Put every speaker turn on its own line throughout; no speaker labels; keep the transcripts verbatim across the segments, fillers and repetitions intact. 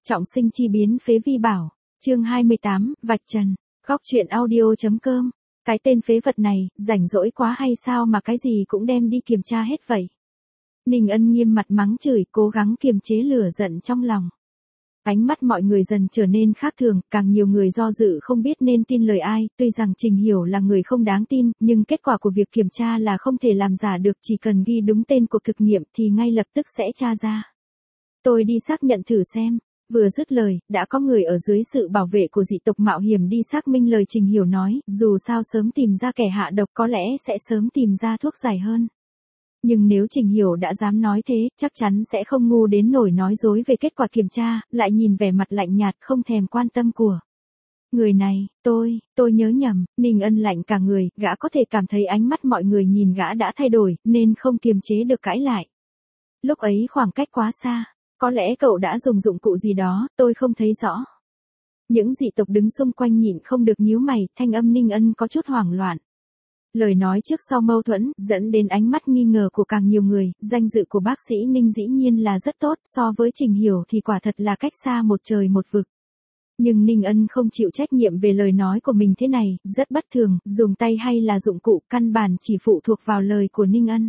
Trọng sinh chi biến phế vi bảo, chương hai mươi tám, vạch trần, góc truyện audio.com, cái tên phế vật này, rảnh rỗi quá hay sao mà cái gì cũng đem đi kiểm tra hết vậy. Ninh Ân nghiêm mặt mắng chửi, cố gắng kiềm chế lửa giận trong lòng. Ánh mắt mọi người dần trở nên khác thường, càng nhiều người do dự không biết nên tin lời ai, tuy rằng Trình Hiểu là người không đáng tin, nhưng kết quả của việc kiểm tra là không thể làm giả được, chỉ cần ghi đúng tên cuộc thực nghiệm thì ngay lập tức sẽ tra ra. Tôi đi xác nhận thử xem. Vừa dứt lời, đã có người ở dưới sự bảo vệ của dị tộc mạo hiểm đi xác minh lời Trình Hiểu nói, dù sao sớm tìm ra kẻ hạ độc có lẽ sẽ sớm tìm ra thuốc giải hơn. Nhưng nếu Trình Hiểu đã dám nói thế, chắc chắn sẽ không ngu đến nổi nói dối về kết quả kiểm tra, lại nhìn vẻ mặt lạnh nhạt không thèm quan tâm của người này. Tôi, tôi nhớ nhầm. Ninh Ân lạnh cả người, gã có thể cảm thấy ánh mắt mọi người nhìn gã đã thay đổi, nên không kiềm chế được cãi lại. Lúc ấy khoảng cách quá xa. Có lẽ cậu đã dùng dụng cụ gì đó, tôi không thấy rõ. Những dị tộc đứng xung quanh nhịn không được nhíu mày, thanh âm Ninh Ân có chút hoảng loạn. Lời nói trước sau mâu thuẫn, dẫn đến ánh mắt nghi ngờ của càng nhiều người, danh dự của bác sĩ Ninh dĩ nhiên là rất tốt, so với Trình Hiểu thì quả thật là cách xa một trời một vực. Nhưng Ninh Ân không chịu trách nhiệm về lời nói của mình thế này, rất bất thường, dùng tay hay là dụng cụ, căn bản chỉ phụ thuộc vào lời của Ninh Ân.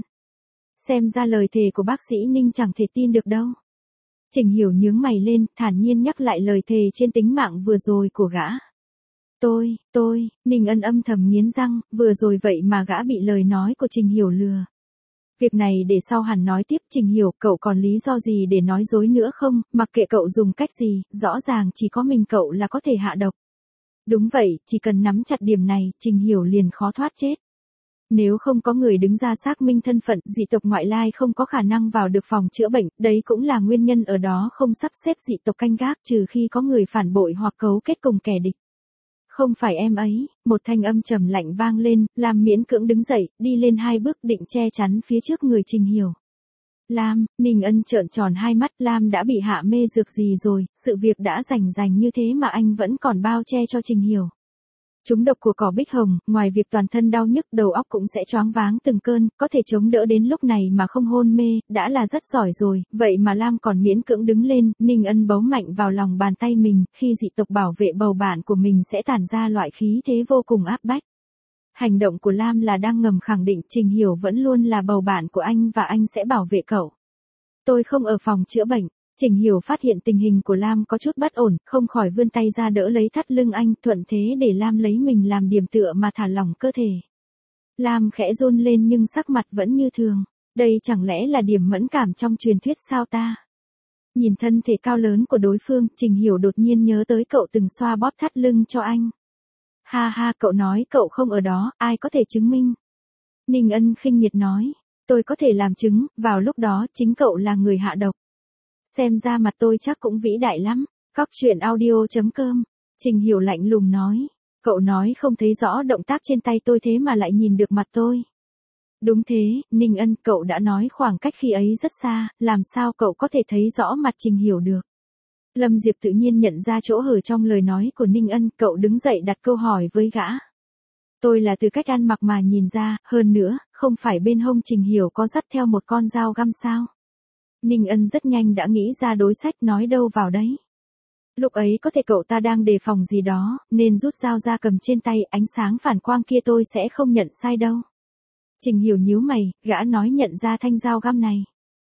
Xem ra lời thề của bác sĩ Ninh chẳng thể tin được đâu. Trình Hiểu nhướng mày lên, thản nhiên nhắc lại lời thề trên tính mạng vừa rồi của gã. Tôi, tôi, Ninh Ân âm thầm nghiến răng, vừa rồi vậy mà gã bị lời nói của Trình Hiểu lừa. Việc này để sau hẳn nói tiếp. Trình Hiểu, cậu còn lý do gì để nói dối nữa không, mặc kệ cậu dùng cách gì, rõ ràng chỉ có mình cậu là có thể hạ độc. Đúng vậy, chỉ cần nắm chặt điểm này, Trình Hiểu liền khó thoát chết. Nếu không có người đứng ra xác minh thân phận, dị tộc ngoại lai không có khả năng vào được phòng chữa bệnh, đấy cũng là nguyên nhân ở đó không sắp xếp dị tộc canh gác trừ khi có người phản bội hoặc cấu kết cùng kẻ địch. Không phải em ấy, một thanh âm trầm lạnh vang lên, Lam miễn cưỡng đứng dậy, đi lên hai bước định che chắn phía trước người Trình Hiểu. Lam, Ninh Ân trợn tròn hai mắt, Lam đã bị hạ mê dược gì rồi, sự việc đã rành rành như thế mà anh vẫn còn bao che cho Trình Hiểu. Trúng độc của cỏ bích hồng, ngoài việc toàn thân đau nhức, đầu óc cũng sẽ choáng váng từng cơn, có thể chống đỡ đến lúc này mà không hôn mê, đã là rất giỏi rồi, vậy mà Lam còn miễn cưỡng đứng lên. Ninh Ân bấu mạnh vào lòng bàn tay mình, khi dị tộc bảo vệ bầu bạn của mình sẽ tản ra loại khí thế vô cùng áp bách. Hành động của Lam là đang ngầm khẳng định Trình Hiểu vẫn luôn là bầu bạn của anh và anh sẽ bảo vệ cậu. Tôi không ở phòng chữa bệnh. Trình Hiểu phát hiện tình hình của Lam có chút bất ổn, không khỏi vươn tay ra đỡ lấy thắt lưng anh, thuận thế để Lam lấy mình làm điểm tựa mà thả lỏng cơ thể. Lam khẽ run lên nhưng sắc mặt vẫn như thường. Đây chẳng lẽ là điểm mẫn cảm trong truyền thuyết sao ta? Nhìn thân thể cao lớn của đối phương, Trình Hiểu đột nhiên nhớ tới cậu từng xoa bóp thắt lưng cho anh. Ha ha, cậu nói cậu không ở đó, ai có thể chứng minh? Ninh Ân khinh miệt nói, tôi có thể làm chứng, vào lúc đó chính cậu là người hạ độc. Xem ra mặt tôi chắc cũng vĩ đại lắm. Góc truyện audio.com. Trình Hiểu lạnh lùng nói. Cậu nói không thấy rõ động tác trên tay tôi thế mà lại nhìn được mặt tôi. Đúng thế, Ninh Ân, cậu đã nói khoảng cách khi ấy rất xa, làm sao cậu có thể thấy rõ mặt Trình Hiểu được. Lâm Diệp tự nhiên nhận ra chỗ hở trong lời nói của Ninh Ân, cậu đứng dậy đặt câu hỏi với gã. Tôi là từ cách ăn mặc mà nhìn ra, hơn nữa, không phải bên hông Trình Hiểu có dắt theo một con dao găm sao? Ninh Ân rất nhanh đã nghĩ ra đối sách, nói đâu vào đấy. Lúc ấy có thể cậu ta đang đề phòng gì đó, nên rút dao ra cầm trên tay, ánh sáng phản quang kia tôi sẽ không nhận sai đâu. Trình Hiểu nhíu mày, gã nói nhận ra thanh dao găm này.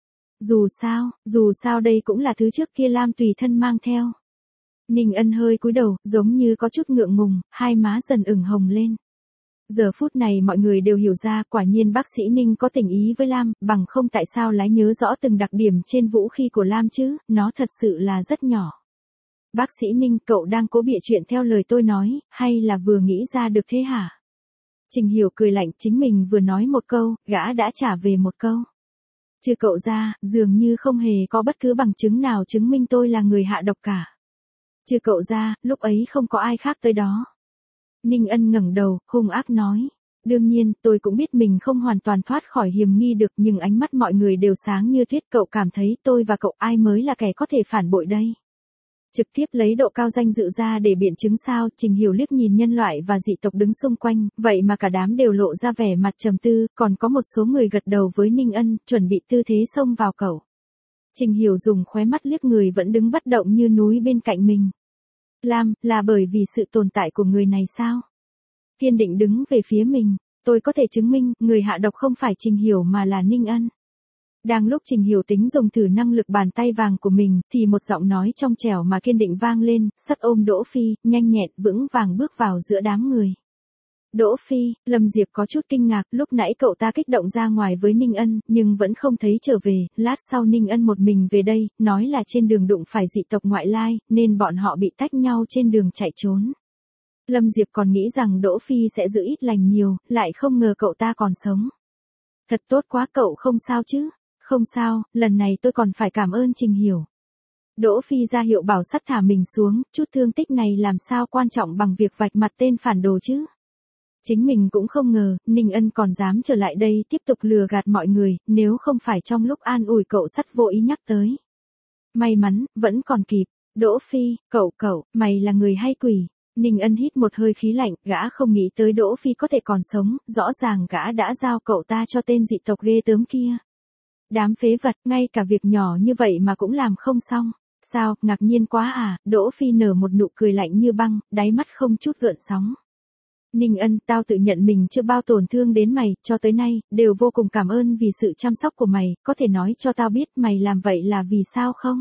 Dù sao, dù sao đây cũng là thứ trước kia Lam tùy thân mang theo. Ninh Ân hơi cúi đầu, giống như có chút ngượng ngùng, hai má dần ửng hồng lên. Giờ phút này mọi người đều hiểu ra, quả nhiên bác sĩ Ninh có tình ý với Lam, bằng không tại sao lái nhớ rõ từng đặc điểm trên vũ khí của Lam chứ, nó thật sự là rất nhỏ. Bác sĩ Ninh, cậu đang cố bịa chuyện theo lời tôi nói, hay là vừa nghĩ ra được thế hả? Trình Hiểu cười lạnh, chính mình vừa nói một câu, gã đã trả về một câu. Trừ cậu ra, dường như không hề có bất cứ bằng chứng nào chứng minh tôi là người hạ độc cả. Trừ cậu ra, lúc ấy không có ai khác tới đó. Ninh Ân ngẩng đầu, hung ác nói. Đương nhiên, tôi cũng biết mình không hoàn toàn thoát khỏi hiểm nghi được, nhưng ánh mắt mọi người đều sáng như tuyết. Cậu cảm thấy tôi và cậu ai mới là kẻ có thể phản bội đây? Trực tiếp lấy độ cao danh dự ra để biện chứng sao? Trình Hiểu liếc nhìn nhân loại và dị tộc đứng xung quanh, vậy mà cả đám đều lộ ra vẻ mặt trầm tư, còn có một số người gật đầu với Ninh Ân, chuẩn bị tư thế xông vào cậu. Trình Hiểu dùng khóe mắt liếc người vẫn đứng bất động như núi bên cạnh mình. Lam, là bởi vì sự tồn tại của người này sao? Kiên định đứng về phía mình, tôi có thể chứng minh, người hạ độc không phải Trình Hiểu mà là Ninh Ân. Đang lúc Trình Hiểu tính dùng thử năng lực bàn tay vàng của mình, thì một giọng nói trong trẻo mà kiên định vang lên, sắt ôm Đỗ Phi, nhanh nhẹn, vững vàng bước vào giữa đám người. Đỗ Phi, Lâm Diệp có chút kinh ngạc, lúc nãy cậu ta kích động ra ngoài với Ninh Ân, nhưng vẫn không thấy trở về, lát sau Ninh Ân một mình về đây, nói là trên đường đụng phải dị tộc ngoại lai, nên bọn họ bị tách nhau trên đường chạy trốn. Lâm Diệp còn nghĩ rằng Đỗ Phi sẽ giữ ít lành nhiều, lại không ngờ cậu ta còn sống. Thật tốt quá, cậu không sao chứ? Không sao, lần này tôi còn phải cảm ơn Trình Hiểu. Đỗ Phi ra hiệu bảo sắt thả mình xuống, chút thương tích này làm sao quan trọng bằng việc vạch mặt tên phản đồ chứ? Chính mình cũng không ngờ, Ninh Ân còn dám trở lại đây tiếp tục lừa gạt mọi người, nếu không phải trong lúc an ủi cậu sắt vô ý nhắc tới. May mắn, vẫn còn kịp. Đỗ Phi, cậu cậu, mày là người hay quỷ? Ninh Ân hít một hơi khí lạnh, gã không nghĩ tới Đỗ Phi có thể còn sống, rõ ràng gã đã giao cậu ta cho tên dị tộc ghê tớm kia. Đám phế vật, ngay cả việc nhỏ như vậy mà cũng làm không xong. Sao, ngạc nhiên quá à? Đỗ Phi nở một nụ cười lạnh như băng, đáy mắt không chút gợn sóng. Ninh Ân, tao tự nhận mình chưa bao tổn thương đến mày, cho tới nay, đều vô cùng cảm ơn vì sự chăm sóc của mày, có thể nói cho tao biết mày làm vậy là vì sao không?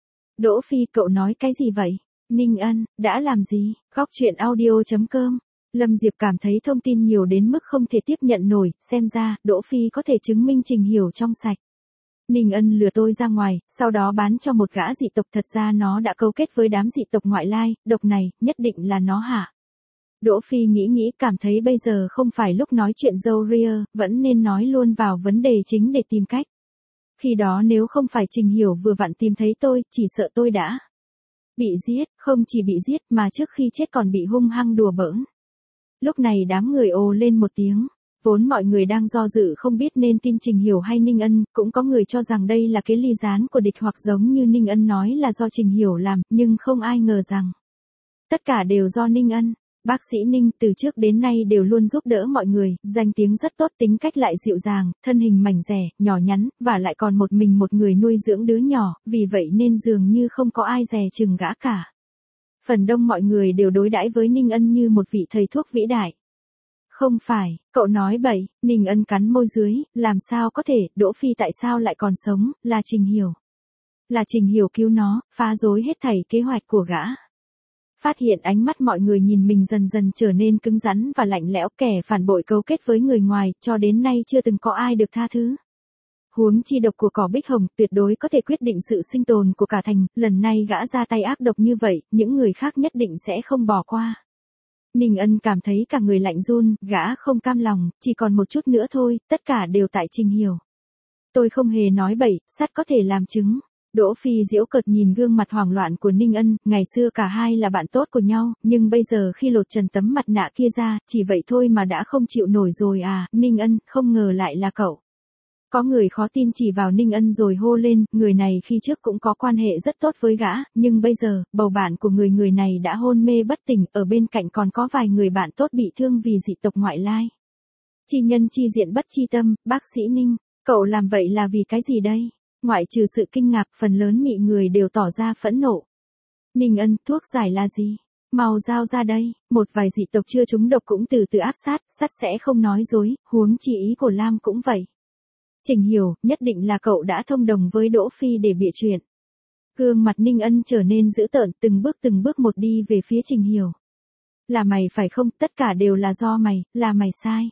Đỗ Phi, cậu nói cái gì vậy? Ninh Ân, đã làm gì? Góc truyện audio chấm com. Lâm Diệp cảm thấy thông tin nhiều đến mức không thể tiếp nhận nổi, xem ra, Đỗ Phi có thể chứng minh Trình Hiểu trong sạch. Ninh Ân lừa tôi ra ngoài, sau đó bán cho một gã dị tộc, thật ra nó đã cấu kết với đám dị tộc ngoại lai, độc này, nhất định là nó hả? Đỗ Phi nghĩ nghĩ cảm thấy bây giờ không phải lúc nói chuyện dâu ria, vẫn nên nói luôn vào vấn đề chính để tìm cách. Khi đó nếu không phải Trình Hiểu vừa vặn tìm thấy tôi, chỉ sợ tôi đã bị giết, không chỉ bị giết mà trước khi chết còn bị hung hăng đùa bỡn. Lúc này đám người ồ lên một tiếng. Vốn mọi người đang do dự không biết nên tin Trình Hiểu hay Ninh Ân, cũng có người cho rằng đây là cái ly gián của địch hoặc giống như Ninh Ân nói là do Trình Hiểu làm, nhưng không ai ngờ rằng tất cả đều do Ninh Ân. Bác sĩ Ninh từ trước đến nay đều luôn giúp đỡ mọi người, danh tiếng rất tốt, tính cách lại dịu dàng, thân hình mảnh dẻ, nhỏ nhắn, và lại còn một mình một người nuôi dưỡng đứa nhỏ, vì vậy nên dường như không có ai dè chừng gã cả. Phần đông mọi người đều đối đãi với Ninh Ân như một vị thầy thuốc vĩ đại. Không phải, cậu nói bậy, Ninh Ân cắn môi dưới, làm sao có thể, Đỗ Phi tại sao lại còn sống, là Trình Hiểu. Là Trình Hiểu cứu nó, phá rối hết thảy kế hoạch của gã. Phát hiện ánh mắt mọi người nhìn mình dần dần trở nên cứng rắn và lạnh lẽo, kẻ phản bội cấu kết với người ngoài, cho đến nay chưa từng có ai được tha thứ. Huống chi độc của cỏ bích hồng tuyệt đối có thể quyết định sự sinh tồn của cả thành, lần này gã ra tay ác độc như vậy, những người khác nhất định sẽ không bỏ qua. Ninh Ân cảm thấy cả người lạnh run, gã không cam lòng, chỉ còn một chút nữa thôi, tất cả đều tại Trình Hiểu. Tôi không hề nói bậy, sắt có thể làm chứng. Đỗ Phi giễu cợt nhìn gương mặt hoảng loạn của Ninh Ân, ngày xưa cả hai là bạn tốt của nhau, nhưng bây giờ khi lột trần tấm mặt nạ kia ra, chỉ vậy thôi mà đã không chịu nổi rồi à, Ninh Ân, không ngờ lại là cậu. Có người khó tin chỉ vào Ninh Ân rồi hô lên, người này khi trước cũng có quan hệ rất tốt với gã, nhưng bây giờ, bầu bạn của người người này đã hôn mê bất tỉnh, ở bên cạnh còn có vài người bạn tốt bị thương vì dị tộc ngoại lai. Chi nhân chi diện bất chi tâm, bác sĩ Ninh, cậu làm vậy là vì cái gì đây? Ngoại trừ sự kinh ngạc, phần lớn mị người đều tỏ ra phẫn nộ. Ninh Ân, thuốc giải là gì? Mau giao ra đây, một vài dị tộc chưa trúng độc cũng từ từ áp sát, sắt sẽ không nói dối, huống chi ý của Lam cũng vậy. Trình Hiểu, nhất định là cậu đã thông đồng với Đỗ Phi để bịa chuyện. Gương mặt Ninh Ân trở nên dữ tợn, từng bước từng bước một đi về phía Trình Hiểu. Là mày phải không, tất cả đều là do mày, là mày sai.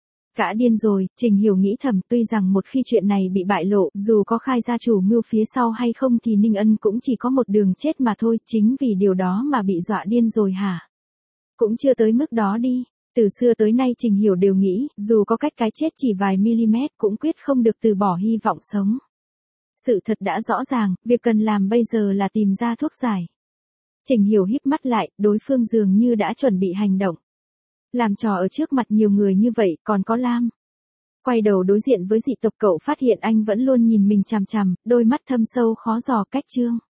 Gã điên rồi, Trình Hiểu nghĩ thầm, tuy rằng một khi chuyện này bị bại lộ, dù có khai ra chủ mưu phía sau hay không thì Ninh Ân cũng chỉ có một đường chết mà thôi, chính vì điều đó mà bị dọa điên rồi hả? Cũng chưa tới mức đó đi. Từ xưa tới nay Trình Hiểu đều nghĩ, dù có cách cái chết chỉ vài mm cũng quyết không được từ bỏ hy vọng sống. Sự thật đã rõ ràng, việc cần làm bây giờ là tìm ra thuốc giải. Trình Hiểu híp mắt lại, đối phương dường như đã chuẩn bị hành động. Làm trò ở trước mặt nhiều người như vậy, còn có Lam. Quay đầu đối diện với dị tộc, cậu phát hiện anh vẫn luôn nhìn mình chằm chằm, đôi mắt thâm sâu khó dò, cách chương.